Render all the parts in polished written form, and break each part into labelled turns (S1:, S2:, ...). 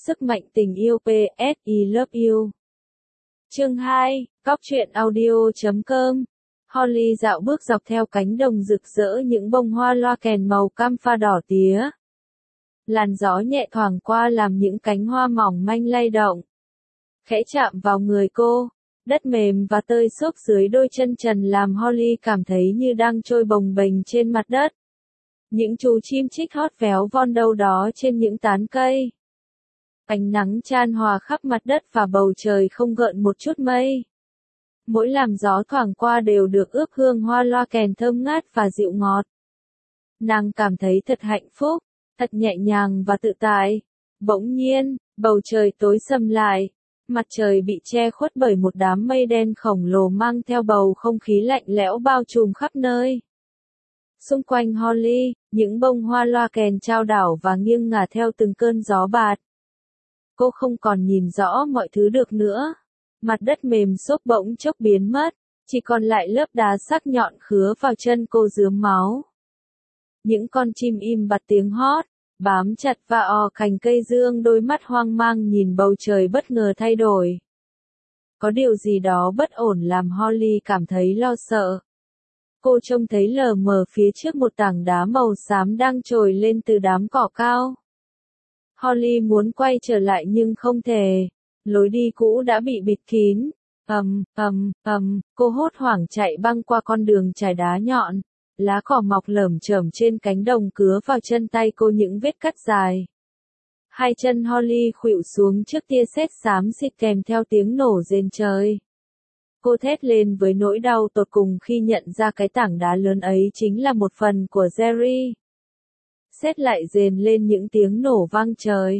S1: sức mạnh tình yêu PS I love you. Chương 2, Cóc truyện audio.com. Holly dạo bước dọc theo cánh đồng rực rỡ những bông hoa loa kèn màu cam pha đỏ tía. Làn gió nhẹ thoảng qua làm những cánh hoa mỏng manh lay động. Khẽ chạm vào người cô, đất mềm và tơi xốp dưới đôi chân trần làm Holly cảm thấy như đang trôi bồng bềnh trên mặt đất. Những chú chim chích hót véo von đâu đó trên những tán cây. Ánh nắng chan hòa khắp mặt đất và bầu trời không gợn một chút mây. Mỗi làn gió thoảng qua đều được ướp hương hoa loa kèn thơm ngát và dịu ngọt. Nàng cảm thấy thật hạnh phúc, thật nhẹ nhàng và tự tại. Bỗng nhiên, bầu trời tối sầm lại. Mặt trời bị che khuất bởi một đám mây đen khổng lồ mang theo bầu không khí lạnh lẽo bao trùm khắp nơi. Xung quanh Holly, những bông hoa loa kèn chao đảo và nghiêng ngả theo từng cơn gió bạt. Cô không còn nhìn rõ mọi thứ được nữa. Mặt đất mềm xốp bỗng chốc biến mất, chỉ còn lại lớp đá sắc nhọn khứa vào chân cô rướm máu. Những con chim im bặt tiếng hót, bám chặt và ò cành cây dương, đôi mắt hoang mang nhìn bầu trời bất ngờ thay đổi. Có điều gì đó bất ổn làm Holly cảm thấy lo sợ. Cô trông thấy lờ mờ phía trước một tảng đá màu xám đang trồi lên từ đám cỏ cao. Holly muốn quay trở lại nhưng không thể. Lối đi cũ đã bị bịt kín. Cô hốt hoảng chạy băng qua con đường trải đá nhọn. Lá cỏ mọc lởm chởm trên cánh đồng cứa vào chân tay cô những vết cắt dài. Hai chân Holly khuỵu xuống trước tia sét xám xịt kèm theo tiếng nổ rền trời. Cô thét lên với nỗi đau tột cùng khi nhận ra cái tảng đá lớn ấy chính là một phần của Jerry. Sét lại rền lên những tiếng nổ vang trời.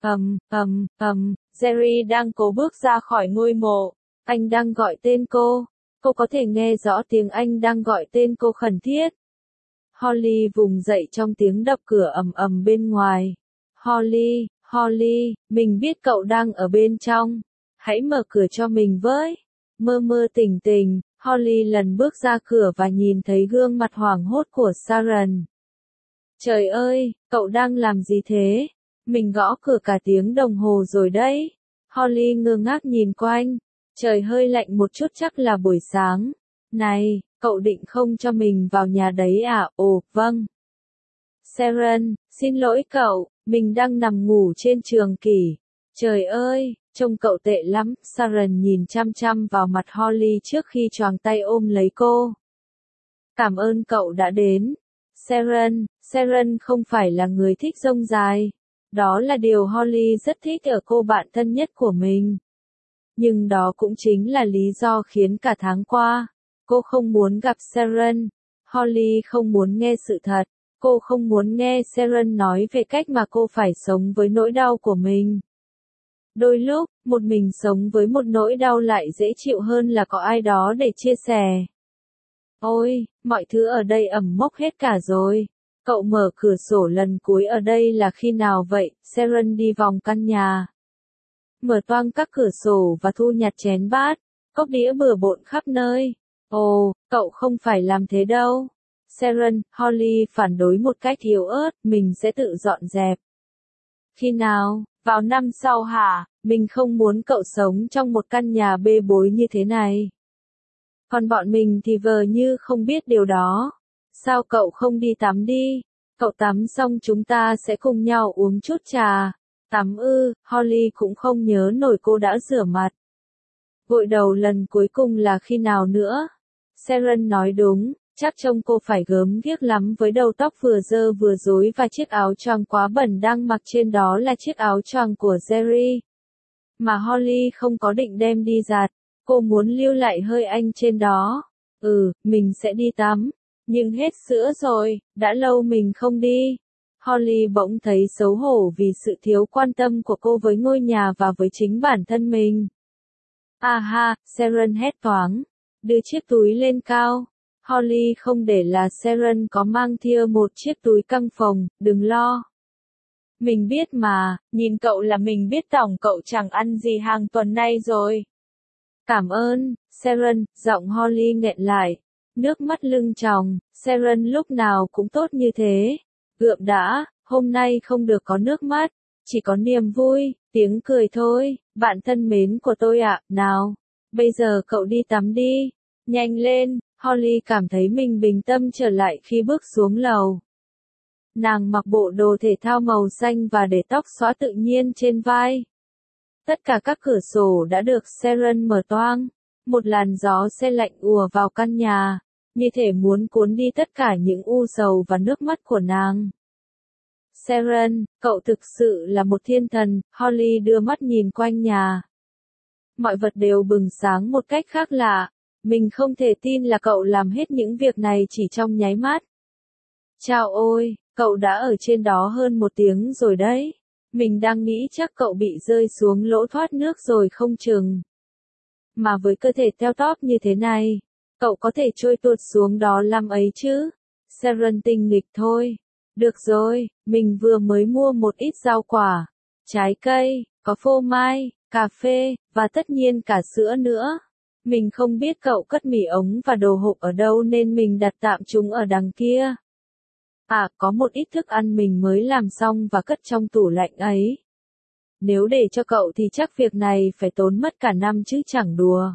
S1: Jerry đang cố bước ra khỏi ngôi mộ. Anh đang gọi tên cô. Cô có thể nghe rõ tiếng anh đang gọi tên cô khẩn thiết. Holly vùng dậy trong tiếng đập cửa ầm ầm bên ngoài. Holly, mình biết cậu đang ở bên trong. Hãy mở cửa cho mình với. Mơ mơ tỉnh tỉnh, Holly lần bước ra cửa và nhìn thấy gương mặt hoảng hốt của Sharon. Trời ơi, cậu đang làm gì thế? Mình gõ cửa cả tiếng đồng hồ rồi đấy. Holly ngơ ngác nhìn quanh. Trời hơi lạnh một chút, chắc là buổi sáng. Này, cậu định không cho mình vào nhà đấy à? Ồ, vâng. Sharon, xin lỗi cậu, mình đang nằm ngủ trên trường kỷ. Trời ơi, trông cậu tệ lắm. Sharon nhìn chăm chăm vào mặt Holly trước khi choàng tay ôm lấy cô. Cảm ơn cậu đã đến. Sharon không phải là người thích rông dài. Đó là điều Holly rất thích ở cô bạn thân nhất của mình. Nhưng đó cũng chính là lý do khiến cả tháng qua, cô không muốn gặp Sharon. Holly không muốn nghe sự thật. Cô không muốn nghe Sharon nói về cách mà cô phải sống với nỗi đau của mình. Đôi lúc, một mình sống với một nỗi đau lại dễ chịu hơn là có ai đó để chia sẻ. Ôi, mọi thứ ở đây ẩm mốc hết cả rồi. Cậu mở cửa sổ lần cuối ở đây là khi nào vậy? Sharon đi vòng căn nhà. Mở toang các cửa sổ và thu nhặt chén bát, cốc đĩa bừa bộn khắp nơi. Ồ, cậu không phải làm thế đâu. Sharon, Holly phản đối một cách yếu ớt, mình sẽ tự dọn dẹp. Khi nào? Vào năm sau hả? Mình không muốn cậu sống trong một căn nhà bê bối như thế này. Còn bọn mình thì vờ như không biết điều đó. Sao cậu không đi tắm đi? Cậu tắm xong chúng ta sẽ cùng nhau uống chút trà. Tắm ư? Holly cũng không nhớ nổi cô đã rửa mặt. Gội đầu lần cuối cùng là khi nào nữa? Sharon nói đúng, chắc trông cô phải gớm ghiếc lắm với đầu tóc vừa dơ vừa rối và chiếc áo choàng quá bẩn đang mặc trên đó là chiếc áo choàng của Jerry. Mà Holly không có định đem đi giặt, cô muốn lưu lại hơi anh trên đó. Mình sẽ đi tắm. Nhưng hết sữa rồi, đã lâu mình không đi. Holly bỗng thấy xấu hổ vì sự thiếu quan tâm của cô với ngôi nhà và với chính bản thân mình. Sharon hét toáng. Đưa chiếc túi lên cao. Holly không để là Sharon có mang theo một chiếc túi căng phồng, đừng lo. Mình biết mà, nhìn cậu là mình biết tổng cậu chẳng ăn gì hàng tuần nay rồi. Cảm ơn, Sharon, giọng Holly nghẹn lại. Nước mắt lưng tròng, Sharon lúc nào cũng tốt như thế. Gượm đã, hôm nay không được có nước mắt, chỉ có niềm vui, Tiếng cười thôi, bạn thân mến của tôi ạ, nào, bây giờ cậu đi tắm đi, nhanh lên, Holly cảm thấy mình bình tâm trở lại khi bước xuống lầu. Nàng mặc bộ đồ thể thao màu xanh và để tóc xõa tự nhiên trên vai. Tất cả các cửa sổ đã được Sharon mở toang, một làn gió se lạnh ùa vào căn nhà, như thể muốn cuốn đi tất cả những u sầu và nước mắt của nàng. Sharon, cậu thực sự là một thiên thần, Holly đưa mắt nhìn quanh nhà. Mọi vật đều bừng sáng một cách khác lạ, mình không thể tin là cậu làm hết những việc này chỉ trong nháy mắt. Chao ôi, cậu đã ở trên đó hơn 1 tiếng rồi đấy. Mình đang nghĩ chắc cậu bị rơi xuống lỗ thoát nước rồi không chừng. Mà với cơ thể teo tóp như thế này, cậu có thể trôi tuột xuống đó làm ấy chứ? Sharon tinh nghịch thôi. Được rồi, mình vừa mới mua một ít rau quả, trái cây, có phô mai, cà phê, và tất nhiên cả sữa nữa. Mình không biết cậu cất mì ống và đồ hộp ở đâu nên mình đặt tạm chúng ở đằng kia. À, có một ít thức ăn mình mới làm xong và cất trong tủ lạnh ấy. Nếu để cho cậu thì chắc việc này phải tốn mất cả năm chứ chẳng đùa.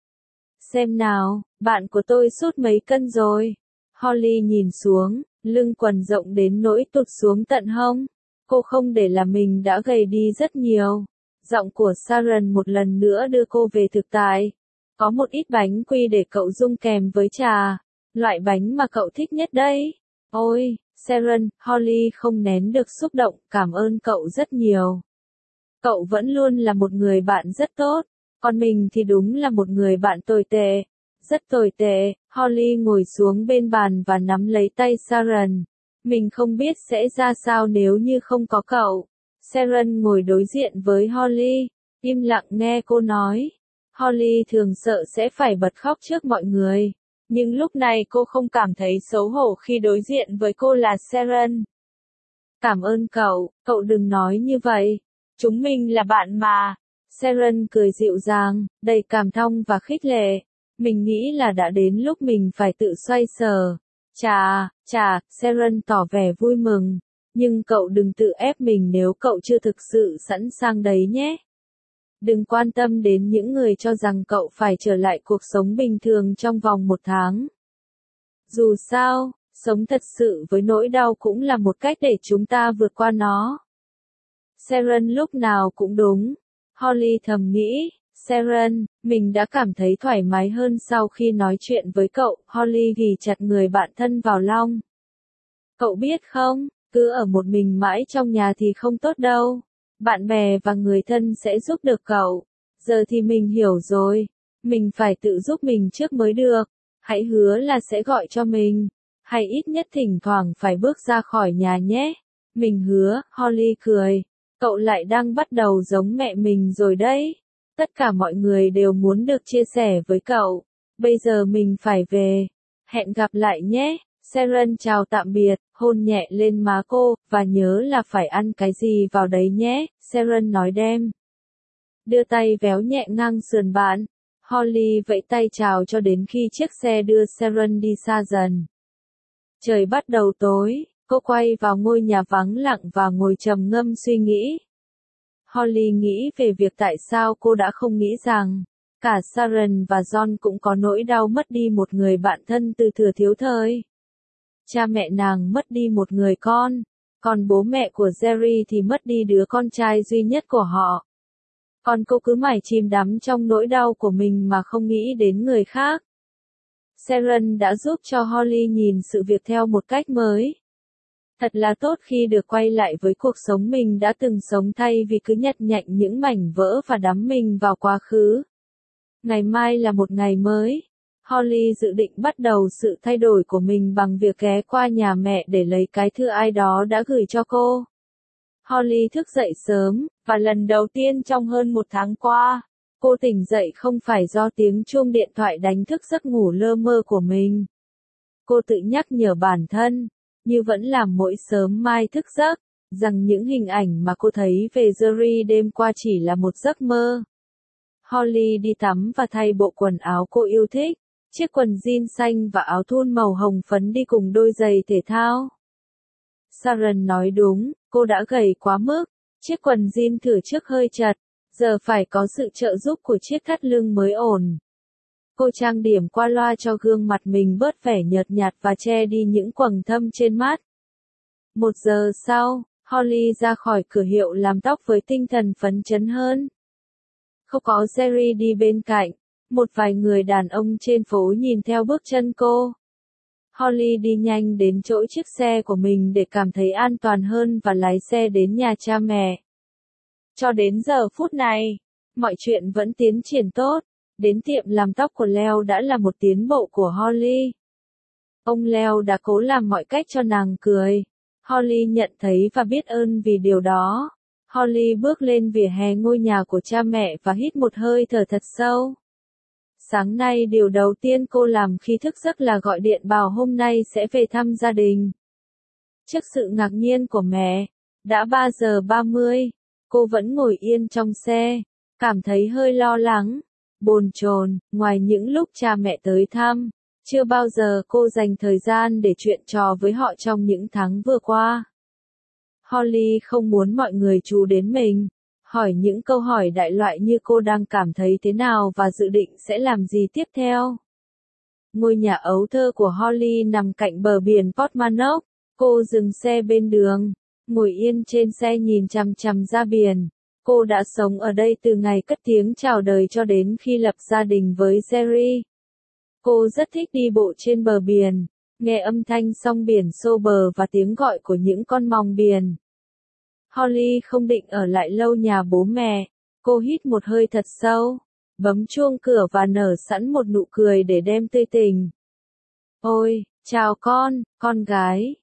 S1: Xem nào, bạn của tôi sút mấy cân rồi. Holly nhìn xuống, lưng quần rộng đến nỗi tụt xuống tận hông. Cô không để là mình đã gầy đi rất nhiều. Giọng của Sharon một lần nữa đưa cô về thực tại. Có một ít bánh quy để cậu dung kèm với trà. Loại bánh mà cậu thích nhất đấy. Ôi, Sharon, Holly không nén được xúc động, cảm ơn cậu rất nhiều. Cậu vẫn luôn là một người bạn rất tốt, còn mình thì đúng là một người bạn tồi tệ. Rất tồi tệ, Holly ngồi xuống bên bàn và nắm lấy tay Sharon. Mình không biết sẽ ra sao nếu như không có cậu. Sharon ngồi đối diện với Holly, im lặng nghe cô nói. Holly thường sợ sẽ phải bật khóc trước mọi người. Nhưng lúc này cô không cảm thấy xấu hổ khi đối diện với cô là Sharon. Cảm ơn cậu, cậu đừng nói như vậy. Chúng mình là bạn mà. Sharon cười dịu dàng, đầy cảm thông và khích lệ. Mình nghĩ là đã đến lúc mình phải tự xoay sở. Chà, Sharon tỏ vẻ vui mừng. Nhưng cậu đừng tự ép mình nếu cậu chưa thực sự sẵn sàng đấy nhé. Đừng quan tâm đến những người cho rằng cậu phải trở lại cuộc sống bình thường trong vòng 1 tháng. Dù sao, sống thật sự với nỗi đau cũng là một cách để chúng ta vượt qua nó. Sharon lúc nào cũng đúng. Holly thầm nghĩ, Sharon, mình đã cảm thấy thoải mái hơn sau khi nói chuyện với cậu. Holly ghì chặt người bạn thân vào lòng. Cậu biết không, cứ ở một mình mãi trong nhà thì không tốt đâu. Bạn bè và người thân sẽ giúp được cậu. Giờ thì mình hiểu rồi. Mình phải tự giúp mình trước mới được. Hãy hứa là sẽ gọi cho mình. Hay ít nhất thỉnh thoảng phải bước ra khỏi nhà nhé. Mình hứa, Holly cười. Cậu lại đang bắt đầu giống mẹ mình rồi đấy. Tất cả mọi người đều muốn được chia sẻ với cậu. Bây giờ mình phải về. Hẹn gặp lại nhé. Sharon chào tạm biệt, hôn nhẹ lên má cô, và nhớ là phải ăn cái gì vào đấy nhé, Sharon nói đem. Đưa tay véo nhẹ ngang sườn bạn. Holly vẫy tay chào cho đến khi chiếc xe đưa Sharon đi xa dần. Trời bắt đầu tối, cô quay vào ngôi nhà vắng lặng và ngồi trầm ngâm suy nghĩ. Holly nghĩ về việc tại sao cô đã không nghĩ rằng, cả Sharon và John cũng có nỗi đau mất đi một người bạn thân từ thuở thiếu thời. Cha mẹ nàng mất đi một người con, còn bố mẹ của Jerry thì mất đi đứa con trai duy nhất của họ. Còn cô cứ mải chìm đắm trong nỗi đau của mình mà không nghĩ đến người khác. Sharon đã giúp cho Holly nhìn sự việc theo một cách mới. Thật là tốt khi được quay lại với cuộc sống mình đã từng sống thay vì cứ nhặt nhạnh những mảnh vỡ và đắm mình vào quá khứ. Ngày mai là một ngày mới. Holly dự định bắt đầu sự thay đổi của mình bằng việc ghé qua nhà mẹ để lấy cái thư ai đó đã gửi cho cô. Holly thức dậy sớm, và lần đầu tiên trong hơn 1 tháng qua, cô tỉnh dậy không phải do tiếng chuông điện thoại đánh thức giấc ngủ lơ mơ của mình. Cô tự nhắc nhở bản thân, như vẫn làm mỗi sớm mai thức giấc, rằng những hình ảnh mà cô thấy về Jerry đêm qua chỉ là một giấc mơ. Holly đi tắm và thay bộ quần áo cô yêu thích, chiếc quần jean xanh và áo thun màu hồng phấn đi cùng đôi giày thể thao. Sharon nói đúng, cô đã gầy quá mức, Chiếc quần jean thử trước hơi chật, giờ phải có sự trợ giúp của chiếc thắt lưng mới ổn. Cô trang điểm qua loa cho gương mặt mình bớt vẻ nhợt nhạt và che đi những quầng thâm trên mắt. 1 giờ sau, Holly ra khỏi cửa hiệu làm tóc với tinh thần phấn chấn hơn. Không có Jerry đi bên cạnh, một vài người đàn ông trên phố nhìn theo bước chân cô. Holly đi nhanh đến chỗ chiếc xe của mình để cảm thấy an toàn hơn và lái xe đến nhà cha mẹ. Cho đến giờ phút này, mọi chuyện vẫn tiến triển tốt. Đến tiệm làm tóc của Leo đã là một tiến bộ của Holly. Ông Leo đã cố làm mọi cách cho nàng cười. Holly nhận thấy và biết ơn vì điều đó. Holly bước lên vỉa hè ngôi nhà của cha mẹ và hít một hơi thở thật sâu. Sáng nay điều đầu tiên cô làm khi thức giấc là gọi điện bảo hôm nay sẽ về thăm gia đình. Trước sự ngạc nhiên của mẹ, đã 3:30, cô vẫn ngồi yên trong xe, cảm thấy hơi lo lắng, bồn chồn. Ngoài những lúc cha mẹ tới thăm, chưa bao giờ cô dành thời gian để chuyện trò với họ trong những tháng vừa qua. Holly không muốn mọi người chú đến mình, hỏi những câu hỏi đại loại như cô đang cảm thấy thế nào và dự định sẽ làm gì tiếp theo. Ngôi nhà ấu thơ của Holly nằm cạnh bờ biển Portmanock. Cô dừng xe bên đường, ngồi yên trên xe nhìn chằm chằm ra biển. Cô đã sống ở đây từ ngày cất tiếng chào đời cho đến khi lập gia đình với Jerry. Cô rất thích đi bộ trên bờ biển, nghe âm thanh sóng biển xô bờ và tiếng gọi của những con mòng biển. Holly không định ở lại lâu nhà bố mẹ. Cô hít một hơi thật sâu, bấm chuông cửa và nở sẵn một nụ cười để đem tươi tỉnh. Ôi, chào con gái,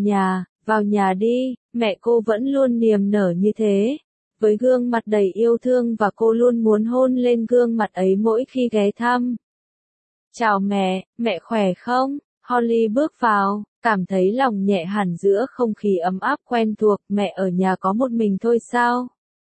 S1: vào nhà đi, mẹ cô vẫn luôn niềm nở như thế, với gương mặt đầy yêu thương và cô luôn muốn hôn lên gương mặt ấy mỗi khi ghé thăm. Chào mẹ khỏe không? Holly bước vào, cảm thấy lòng nhẹ hẳn giữa không khí ấm áp quen thuộc. Mẹ ở nhà có một mình thôi sao?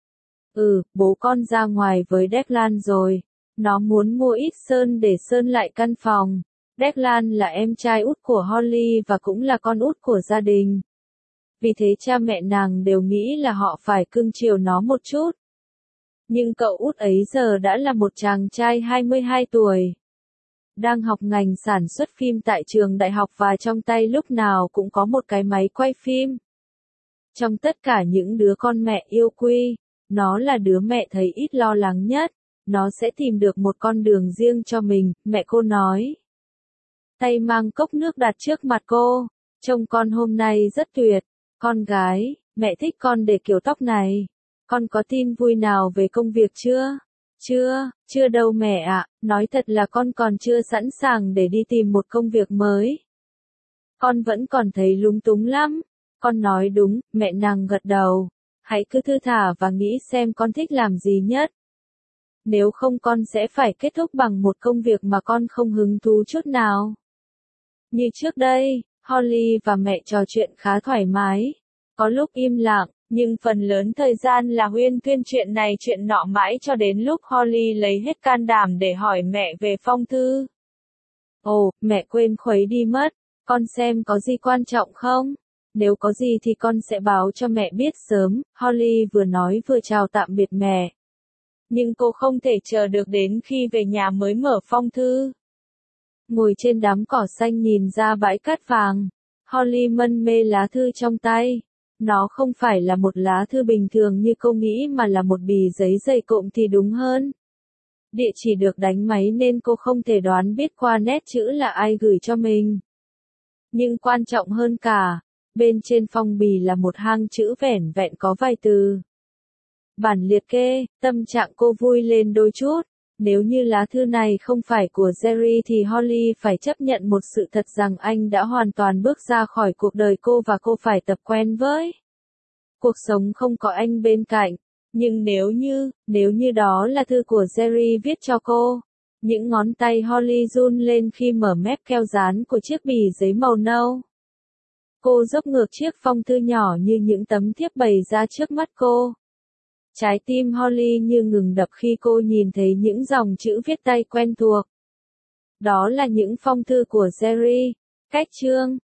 S1: Bố con ra ngoài với Declan rồi. Nó muốn mua ít sơn để sơn lại căn phòng. Declan là em trai út của Holly và cũng là con út của gia đình. Vì thế cha mẹ nàng đều nghĩ là họ phải cưng chiều nó một chút. Nhưng cậu út ấy giờ đã là một chàng trai 22 tuổi. Đang học ngành sản xuất phim tại trường đại học và trong tay lúc nào cũng có một cái máy quay phim. Trong tất cả những đứa con mẹ yêu quý, nó là đứa mẹ thấy ít lo lắng nhất. Nó sẽ tìm được một con đường riêng cho mình, mẹ cô nói. Tay mang cốc nước đặt trước mặt cô. Trông con hôm nay rất tuyệt. Con gái, mẹ thích con để kiểu tóc này. Con có tin vui nào về công việc chưa? Chưa đâu mẹ ạ, nói thật là con còn chưa sẵn sàng để đi tìm một công việc mới. Con vẫn còn thấy lúng túng lắm. Con nói đúng, mẹ nàng gật đầu. Hãy cứ thư thả và nghĩ xem con thích làm gì nhất. Nếu không con sẽ phải kết thúc bằng một công việc mà con không hứng thú chút nào. Như trước đây, Holly và mẹ trò chuyện khá thoải mái. Có lúc im lặng, nhưng phần lớn thời gian là huyên thuyên chuyện này chuyện nọ mãi cho đến lúc Holly lấy hết can đảm để hỏi mẹ về phong thư. Ồ, mẹ quên khuấy đi mất, con xem có gì quan trọng không? Nếu có gì thì con sẽ báo cho mẹ biết sớm, Holly vừa nói vừa chào tạm biệt mẹ. Nhưng cô không thể chờ được đến khi về nhà mới mở phong thư. Ngồi trên đám cỏ xanh nhìn ra bãi cát vàng, Holly mân mê lá thư trong tay. Nó không phải là một lá thư bình thường như cô nghĩ mà là một bì giấy dày cộm thì đúng hơn. Địa chỉ được đánh máy nên cô không thể đoán biết qua nét chữ là ai gửi cho mình. Nhưng quan trọng hơn cả, bên trên phong bì là một hàng chữ vẻn vẹn có vài từ. Bản liệt kê, tâm trạng cô vui lên đôi chút. Nếu như lá thư này không phải của Jerry thì Holly phải chấp nhận một sự thật rằng anh đã hoàn toàn bước ra khỏi cuộc đời cô và cô phải tập quen với cuộc sống không có anh bên cạnh. Nhưng nếu như đó là thư của Jerry viết cho cô, những ngón tay Holly run lên khi mở mép keo dán của chiếc bì giấy màu nâu. Cô dốc ngược chiếc phong thư nhỏ như những tấm thiếp bày ra trước mắt cô. Trái tim Holly như ngừng đập khi cô nhìn thấy những dòng chữ viết tay quen thuộc. Đó là những phong thư của Jerry. Cách chương